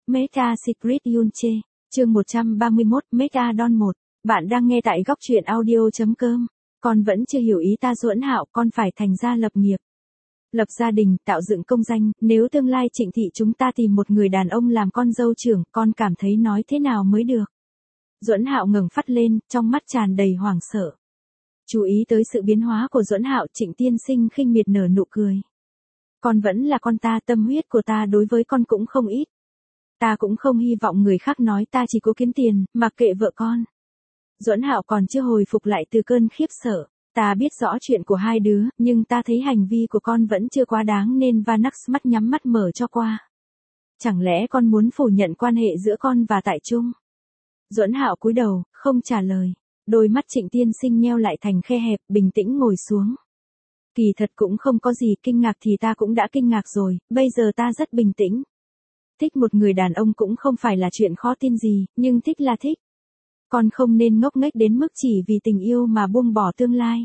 Meta Secret Yunche, chương 131, Meta Don 1. Bạn đang nghe tại góc truyện audio.com. Con vẫn chưa hiểu ý ta Duẫn Hạo, con phải thành gia lập nghiệp. Lập gia đình, tạo dựng công danh, nếu tương lai Trịnh thị chúng ta tìm một người đàn ông làm con dâu trưởng, con cảm thấy nói thế nào mới được? Duẫn Hạo ngẩng phát lên, trong mắt tràn đầy hoảng sợ. Chú ý tới sự biến hóa của Duẫn Hạo, Trịnh tiên sinh khinh miệt nở nụ cười. Con vẫn là con ta, tâm huyết của ta đối với con cũng không ít. Ta cũng không hy vọng người khác nói ta chỉ cố kiếm tiền, mặc kệ vợ con. Duẫn Hạo còn chưa hồi phục lại từ cơn khiếp sợ. Ta biết rõ chuyện của hai đứa, nhưng ta thấy hành vi của con vẫn chưa quá đáng nên Vanax mắt nhắm mắt mở cho qua. Chẳng lẽ con muốn phủ nhận quan hệ giữa con và Tại Trung? Duẫn Hạo cúi đầu, không trả lời. Đôi mắt Trịnh tiên sinh nheo lại thành khe hẹp, bình tĩnh ngồi xuống. Kỳ thật cũng không có gì, kinh ngạc thì ta cũng đã kinh ngạc rồi, bây giờ ta rất bình tĩnh. Thích một người đàn ông cũng không phải là chuyện khó tin gì, nhưng thích là thích. Con không nên ngốc nghếch đến mức chỉ vì tình yêu mà buông bỏ tương lai.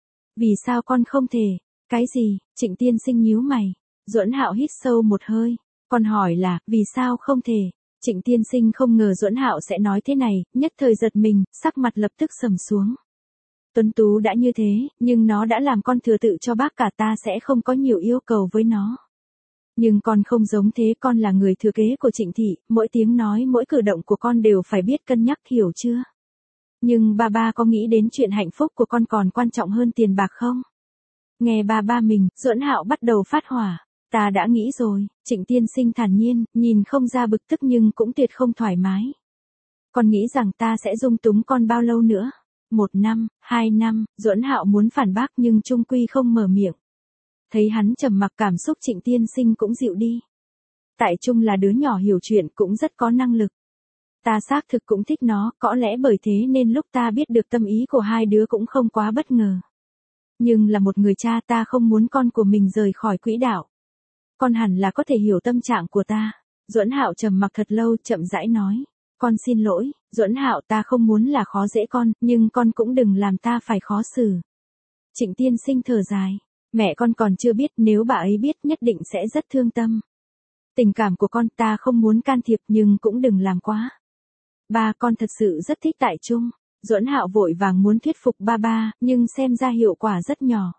Vì sao con không thể? Cái gì? Trịnh tiên sinh nhíu mày. Duẫn Hạo hít sâu một hơi. Con hỏi là, vì sao không thể? Trịnh tiên sinh không ngờ Duẫn Hạo sẽ nói thế này, nhất thời giật mình, sắc mặt lập tức sầm xuống. Tuấn Tú đã như thế, nhưng nó đã làm con thừa tự cho bác cả, ta sẽ không có nhiều yêu cầu với nó. Nhưng con không giống thế, con là người thừa kế của Trịnh thị, mỗi tiếng nói mỗi cử động của con đều phải biết cân nhắc, hiểu chưa? Nhưng ba có nghĩ đến chuyện hạnh phúc của con còn quan trọng hơn tiền bạc không? Nghe ba mình, Duẫn Hạo bắt đầu phát hỏa. Ta đã nghĩ rồi, Trịnh tiên sinh thản nhiên, nhìn không ra bực tức nhưng cũng tuyệt không thoải mái. Con nghĩ rằng ta sẽ dung túng con bao lâu nữa? 1 năm, 2 năm, Duẫn Hạo muốn phản bác nhưng chung quy không mở miệng. Thấy hắn trầm mặc, cảm xúc Trịnh tiên sinh cũng dịu đi. Tại Trung là đứa nhỏ hiểu chuyện, cũng rất có năng lực. Ta xác thực cũng thích nó, có lẽ bởi thế nên lúc ta biết được tâm ý của hai đứa cũng không quá bất ngờ. Nhưng là một người cha, ta không muốn con của mình rời khỏi quỹ đạo. Con hẳn là có thể hiểu tâm trạng của ta. Duẫn Hạo trầm mặc thật lâu, chậm rãi nói. Con xin lỗi, Duẫn Hạo, ta không muốn là khó dễ con, nhưng con cũng đừng làm ta phải khó xử. Trịnh tiên sinh thở dài. Mẹ con còn chưa biết, nếu bà ấy biết nhất định sẽ rất thương tâm. Tình cảm của con ta không muốn can thiệp nhưng cũng đừng làm quá. Ba, con thật sự rất thích Tại Trung. Duẫn Hạo vội vàng muốn thuyết phục ba, nhưng xem ra hiệu quả rất nhỏ.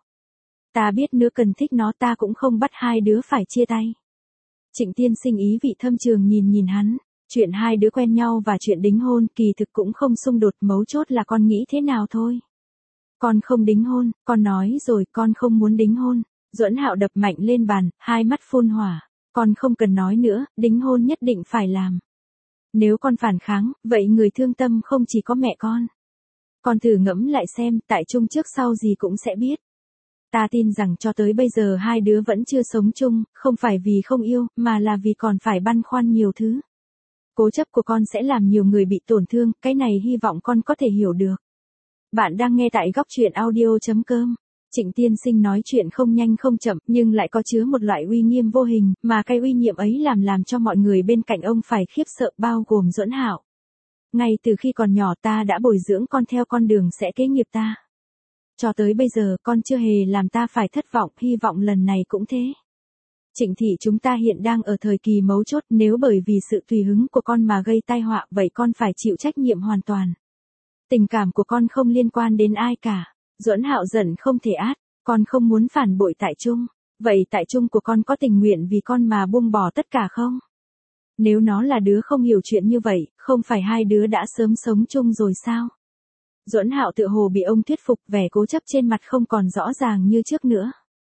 Ta biết nếu cần thích nó, ta cũng không bắt hai đứa phải chia tay. Trịnh tiên sinh ý vị thâm trường nhìn hắn. Chuyện hai đứa quen nhau và chuyện đính hôn kỳ thực cũng không xung đột, mấu chốt là con nghĩ thế nào thôi. Con không đính hôn, con nói rồi, con không muốn đính hôn. Duẫn Hạo đập mạnh lên bàn, hai mắt phun hỏa. Con không cần nói nữa, đính hôn nhất định phải làm. Nếu con phản kháng, vậy người thương tâm không chỉ có mẹ con. Con thử ngẫm lại xem, Tại Trung trước sau gì cũng sẽ biết. Ta tin rằng cho tới bây giờ hai đứa vẫn chưa sống chung, không phải vì không yêu, mà là vì còn phải băn khoăn nhiều thứ. Cố chấp của con sẽ làm nhiều người bị tổn thương, cái này hy vọng con có thể hiểu được. Bạn đang nghe tại góc truyện audio.com. Trịnh tiên sinh nói chuyện không nhanh không chậm, nhưng lại có chứa một loại uy nghiêm vô hình, mà cái uy nhiệm ấy làm cho mọi người bên cạnh ông phải khiếp sợ, bao gồm Duẫn Hạo. Ngay từ khi còn nhỏ ta đã bồi dưỡng con theo con đường sẽ kế nghiệp ta. Cho tới bây giờ con chưa hề làm ta phải thất vọng, hy vọng lần này cũng thế. Trịnh thị chúng ta hiện đang ở thời kỳ mấu chốt, nếu bởi vì sự tùy hứng của con mà gây tai họa, vậy con phải chịu trách nhiệm hoàn toàn. Tình cảm của con không liên quan đến ai cả. Duẫn Hạo giận không thể át, con không muốn phản bội Tại Trung. Vậy Tại Trung của con có tình nguyện vì con mà buông bỏ tất cả không? Nếu nó là đứa không hiểu chuyện như vậy, không phải hai đứa đã sớm sống chung rồi sao? Duẫn Hạo tựa hồ bị ông thuyết phục, vẻ cố chấp trên mặt không còn rõ ràng như trước nữa.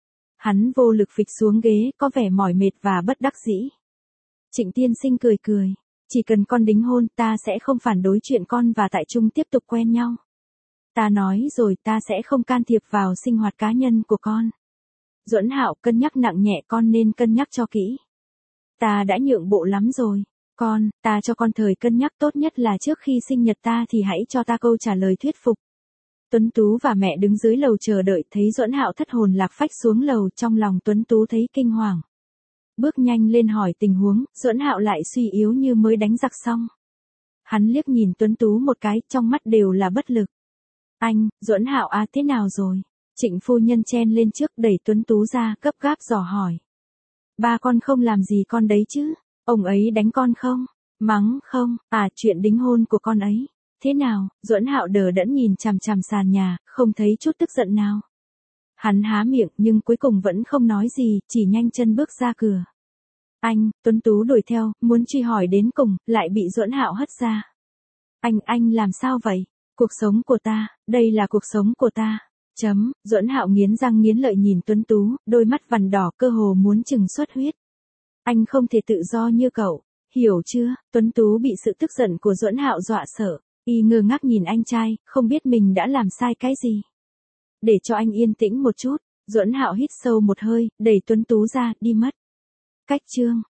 Hắn vô lực phịch xuống ghế, có vẻ mỏi mệt và bất đắc dĩ. Trịnh tiên sinh cười. Chỉ cần con đính hôn, ta sẽ không phản đối chuyện con và Tại Trung tiếp tục quen nhau. Ta nói rồi, ta sẽ không can thiệp vào sinh hoạt cá nhân của con. Duẫn Hạo, cân nhắc nặng nhẹ, con nên cân nhắc cho kỹ. Ta đã nhượng bộ lắm rồi. Ta cho con thời cân nhắc, tốt nhất là trước khi sinh nhật ta thì hãy cho ta câu trả lời thuyết phục. Tuấn Tú và mẹ đứng dưới lầu chờ đợi, thấy Duẫn Hạo thất hồn lạc phách xuống lầu, trong lòng Tuấn Tú thấy kinh hoàng. Bước nhanh lên hỏi tình huống, Duẫn Hạo lại suy yếu như mới đánh giặc xong. Hắn liếc nhìn Tuấn Tú một cái, trong mắt đều là bất lực. Anh, Duẫn Hạo à, thế nào rồi? Trịnh phu nhân chen lên trước, đẩy Tuấn Tú ra, gấp gáp dò hỏi. Ba con không làm gì con đấy chứ? Ông ấy đánh con không? Mắng không? À, chuyện đính hôn của con ấy. Thế nào? Duẫn Hạo đờ đẫn nhìn chằm chằm sàn nhà, không thấy chút tức giận nào. Hắn há miệng nhưng cuối cùng vẫn không nói gì, chỉ nhanh chân bước ra cửa. Anh, Tuấn Tú đuổi theo, muốn truy hỏi đến cùng, lại bị Duẫn Hạo hất ra. Anh làm sao vậy? Cuộc sống của ta, đây là cuộc sống của ta. Duẫn Hạo nghiến răng nghiến lợi nhìn Tuấn Tú, đôi mắt vằn đỏ cơ hồ muốn chừng xuất huyết. Anh không thể tự do như cậu, hiểu chưa? Tuấn Tú bị sự tức giận của Duẫn Hạo dọa sợ, y ngơ ngác nhìn anh trai, không biết mình đã làm sai cái gì. Để cho anh yên tĩnh một chút, Duẫn Hạo hít sâu một hơi, đẩy Tuấn Tú ra, đi mất. Cách chương